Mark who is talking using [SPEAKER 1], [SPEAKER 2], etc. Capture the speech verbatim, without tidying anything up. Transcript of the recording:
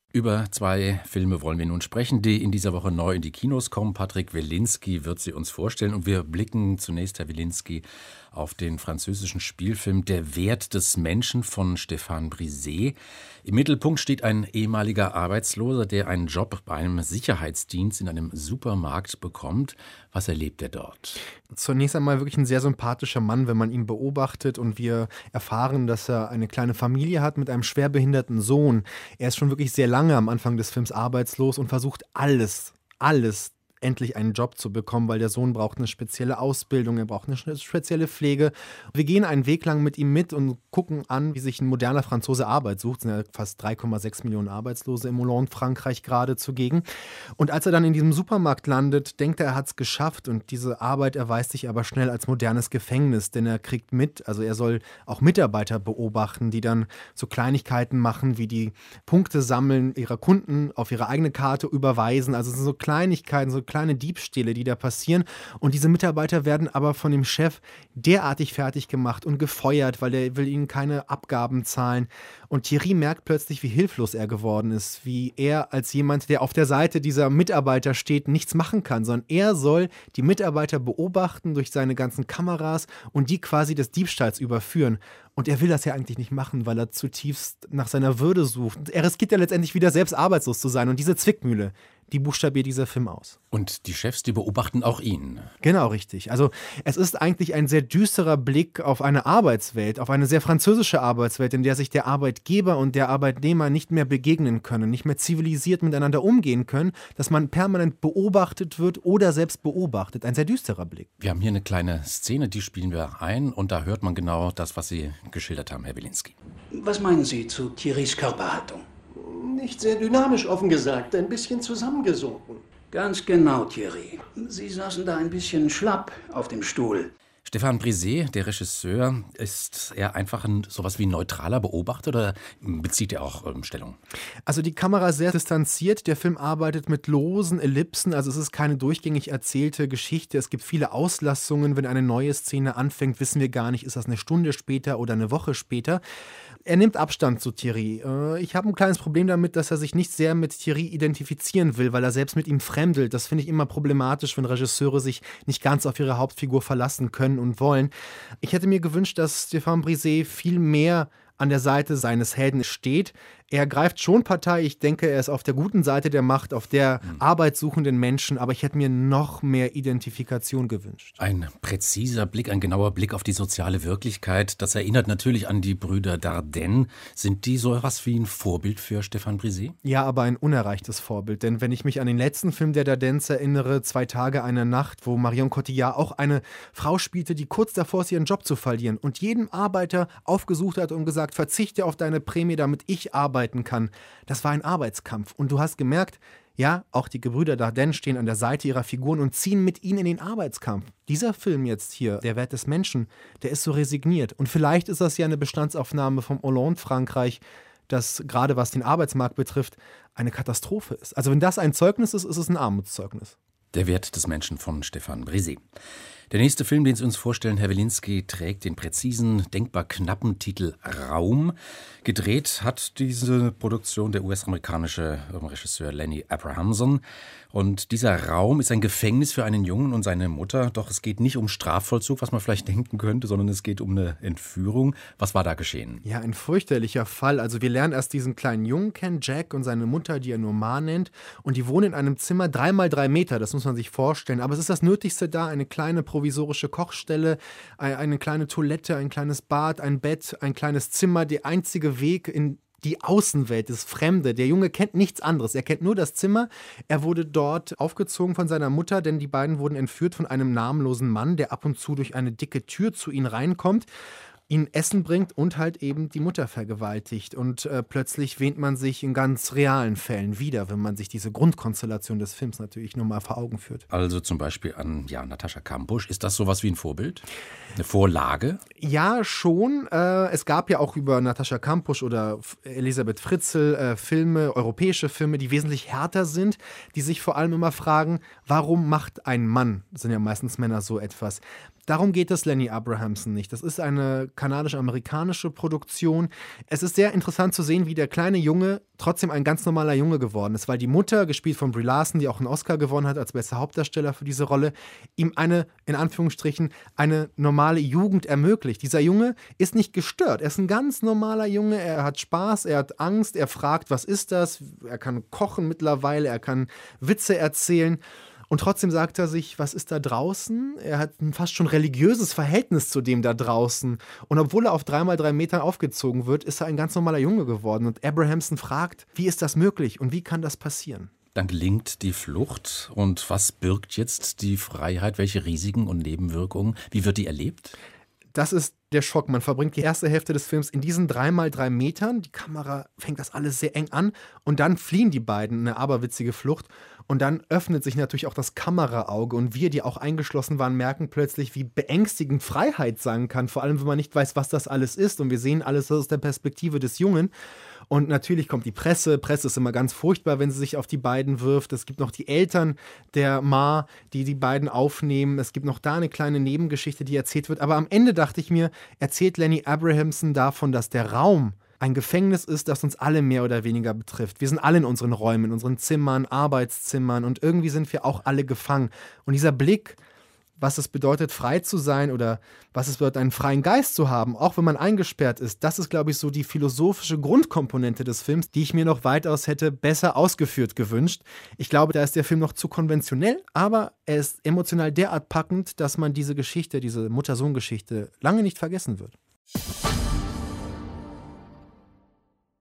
[SPEAKER 1] Über zwei Filme wollen wir nun sprechen, die in dieser Woche neu in die Kinos kommen. Patrick Wilinski wird sie uns vorstellen und wir blicken zunächst, Herr Wilinski, auf den französischen Spielfilm Der Wert des Menschen von Stéphane Brisé. Im Mittelpunkt steht ein ehemaliger Arbeitsloser, der einen Job bei einem Sicherheitsdienst in einem Supermarkt bekommt. Was erlebt er dort?
[SPEAKER 2] Zunächst einmal wirklich ein sehr sympathischer Mann, wenn man ihn beobachtet und wir erfahren, dass er eine kleine Familie hat mit einem schwerbehinderten Sohn. Er ist schon wirklich sehr lange am Anfang des Films arbeitslos und versucht alles, alles endlich einen Job zu bekommen, weil der Sohn braucht eine spezielle Ausbildung, er braucht eine spezielle Pflege. Wir gehen einen Weg lang mit ihm mit und gucken an, wie sich ein moderner Franzose Arbeit sucht. Es sind ja fast drei Komma sechs Millionen Arbeitslose im Hollande, Frankreich gerade zugegen. Und als er dann in diesem Supermarkt landet, denkt er, er hat es geschafft. Und diese Arbeit erweist sich aber schnell als modernes Gefängnis, denn er kriegt mit, also er soll auch Mitarbeiter beobachten, die dann so Kleinigkeiten machen, wie die Punkte sammeln, ihrer Kunden auf ihre eigene Karte überweisen. Also es sind so Kleinigkeiten, so kleine Diebstähle, die da passieren. Und diese Mitarbeiter werden aber von dem Chef derartig fertig gemacht und gefeuert, weil er will ihnen keine Abgaben zahlen. Und Thierry merkt plötzlich, wie hilflos er geworden ist, wie er als jemand, der auf der Seite dieser Mitarbeiter steht, nichts machen kann, sondern er soll die Mitarbeiter beobachten durch seine ganzen Kameras und die quasi des Diebstahls überführen. Und er will das ja eigentlich nicht machen, weil er zutiefst nach seiner Würde sucht. Er riskiert ja letztendlich wieder selbst arbeitslos zu sein. Und diese Zwickmühle, die buchstabiert dieser Film aus.
[SPEAKER 1] Und die Chefs, die beobachten auch ihn.
[SPEAKER 2] Genau, richtig. Also es ist eigentlich ein sehr düsterer Blick auf eine Arbeitswelt, auf eine sehr französische Arbeitswelt, in der sich der Arbeitgeber und der Arbeitnehmer nicht mehr begegnen können, nicht mehr zivilisiert miteinander umgehen können, dass man permanent beobachtet wird oder selbst beobachtet. Ein sehr düsterer Blick.
[SPEAKER 1] Wir haben hier eine kleine Szene, die spielen wir ein und da hört man genau das, was Sie geschildert haben, Herr Wilinski.
[SPEAKER 3] Was meinen Sie zu Thierrys Körperhaltung?
[SPEAKER 4] Nicht sehr dynamisch, offen gesagt. Ein bisschen zusammengesunken.
[SPEAKER 3] Ganz genau, Thierry. Sie saßen da ein bisschen schlapp auf dem Stuhl.
[SPEAKER 1] Stéphane Brisé, der Regisseur, ist er einfach ein sowas wie ein neutraler Beobachter oder bezieht er auch ähm, Stellung?
[SPEAKER 2] Also die Kamera ist sehr distanziert. Der Film arbeitet mit losen Ellipsen. Also es ist keine durchgängig erzählte Geschichte. Es gibt viele Auslassungen. Wenn eine neue Szene anfängt, wissen wir gar nicht, ist das eine Stunde später oder eine Woche später. Er nimmt Abstand zu Thierry. Ich habe ein kleines Problem damit, dass er sich nicht sehr mit Thierry identifizieren will, weil er selbst mit ihm fremdelt. Das finde ich immer problematisch, wenn Regisseure sich nicht ganz auf ihre Hauptfigur verlassen können und wollen. Ich hätte mir gewünscht, dass Stéphane Brisé viel mehr an der Seite seines Helden steht. Er greift schon Partei. Ich denke, er ist auf der guten Seite der Macht, auf der mhm. arbeitssuchenden Menschen. Aber ich hätte mir noch mehr Identifikation gewünscht.
[SPEAKER 1] Ein präziser Blick, ein genauer Blick auf die soziale Wirklichkeit. Das erinnert natürlich an die Brüder Dardenne. Sind die so etwas wie ein Vorbild für Stéphane Brisé?
[SPEAKER 2] Ja, aber ein unerreichtes Vorbild. Denn wenn ich mich an den letzten Film der Dardennes erinnere, Zwei Tage, eine Nacht, wo Marion Cotillard auch eine Frau spielte, die kurz davor ist, ihren Job zu verlieren und jedem Arbeiter aufgesucht hat und gesagt, verzichte auf deine Prämie, damit ich arbeite kann. Das war ein Arbeitskampf. Und du hast gemerkt, ja, auch die Gebrüder Dardenne stehen an der Seite ihrer Figuren und ziehen mit ihnen in den Arbeitskampf. Dieser Film jetzt hier, Der Wert des Menschen, der ist so resigniert. Und vielleicht ist das ja eine Bestandsaufnahme vom Hollande Frankreich, das gerade was den Arbeitsmarkt betrifft, eine Katastrophe ist. Also wenn das ein Zeugnis ist, ist es ein Armutszeugnis.
[SPEAKER 1] Der Wert des Menschen von Stéphane Brisé. Der nächste Film, den Sie uns vorstellen, Herr Wilinski, trägt den präzisen, denkbar knappen Titel Raum. Gedreht hat diese Produktion der U S-amerikanische Regisseur Lenny Abrahamson. Und dieser Raum ist ein Gefängnis für einen Jungen und seine Mutter. Doch es geht nicht um Strafvollzug, was man vielleicht denken könnte, sondern es geht um eine Entführung. Was war da geschehen?
[SPEAKER 2] Ja, ein fürchterlicher Fall. Also wir lernen erst diesen kleinen Jungen kennen, Jack, und seine Mutter, die er nur Ma nennt. Und die wohnen in einem Zimmer drei mal drei Meter, das muss man sich vorstellen. Aber es ist das Nötigste da, eine kleine provisorische Kochstelle, eine kleine Toilette, ein kleines Bad, ein Bett, ein kleines Zimmer. Der einzige Weg in die Außenwelt, das Fremde. Der Junge kennt nichts anderes. Er kennt nur das Zimmer. Er wurde dort aufgezogen von seiner Mutter, denn die beiden wurden entführt von einem namenlosen Mann, der ab und zu durch eine dicke Tür zu ihnen reinkommt, ihn Essen bringt und halt eben die Mutter vergewaltigt. Und äh, plötzlich wähnt man sich in ganz realen Fällen wieder, wenn man sich diese Grundkonstellation des Films natürlich nochmal vor Augen führt.
[SPEAKER 1] Also zum Beispiel an ja, Natascha Kampusch. Ist das sowas wie ein Vorbild? Eine Vorlage?
[SPEAKER 2] Ja, schon. Äh, es gab ja auch über Natascha Kampusch oder Elisabeth Fritzl äh, Filme, europäische Filme, die wesentlich härter sind, die sich vor allem immer fragen, warum macht ein Mann, das sind ja meistens Männer, so etwas? Darum geht es Lenny Abrahamson nicht. Das ist eine kanadisch-amerikanische Produktion. Es ist sehr interessant zu sehen, wie der kleine Junge trotzdem ein ganz normaler Junge geworden ist, weil die Mutter, gespielt von Brie Larson, die auch einen Oscar gewonnen hat als bester Hauptdarsteller für diese Rolle, ihm eine, in Anführungsstrichen, eine normale Jugend ermöglicht. Dieser Junge ist nicht gestört. Er ist ein ganz normaler Junge. Er hat Spaß, er hat Angst, er fragt, was ist das? Er kann kochen mittlerweile, er kann Witze erzählen. Und trotzdem sagt er sich, was ist da draußen? Er hat ein fast schon religiöses Verhältnis zu dem da draußen. Und obwohl er auf drei mal drei Metern aufgezogen wird, ist er ein ganz normaler Junge geworden. Und Abrahamson fragt, wie ist das möglich und wie kann das passieren?
[SPEAKER 1] Dann gelingt die Flucht. Und was birgt jetzt die Freiheit? Welche Risiken und Nebenwirkungen? Wie wird die erlebt?
[SPEAKER 2] Das ist der Schock. Man verbringt die erste Hälfte des Films in diesen drei mal drei Metern. Die Kamera fängt das alles sehr eng an. Und dann fliehen die beiden, eine aberwitzige Flucht. Und dann öffnet sich natürlich auch das Kameraauge. Und wir, die auch eingeschlossen waren, merken plötzlich, wie beängstigend Freiheit sein kann. Vor allem, wenn man nicht weiß, was das alles ist. Und wir sehen alles aus der Perspektive des Jungen. Und natürlich kommt die Presse. Presse ist immer ganz furchtbar, wenn sie sich auf die beiden wirft. Es gibt noch die Eltern der Ma, die die beiden aufnehmen. Es gibt noch da eine kleine Nebengeschichte, die erzählt wird. Aber am Ende dachte ich mir, erzählt Lenny Abrahamson davon, dass der Raum ein Gefängnis ist, das uns alle mehr oder weniger betrifft. Wir sind alle in unseren Räumen, in unseren Zimmern, Arbeitszimmern und irgendwie sind wir auch alle gefangen. Und dieser Blick, was es bedeutet, frei zu sein oder was es bedeutet, einen freien Geist zu haben, auch wenn man eingesperrt ist, das ist, glaube ich, so die philosophische Grundkomponente des Films, die ich mir noch weitaus hätte besser ausgeführt gewünscht. Ich glaube, da ist der Film noch zu konventionell, aber er ist emotional derart packend, dass man diese Geschichte, diese Mutter-Sohn-Geschichte lange nicht vergessen wird.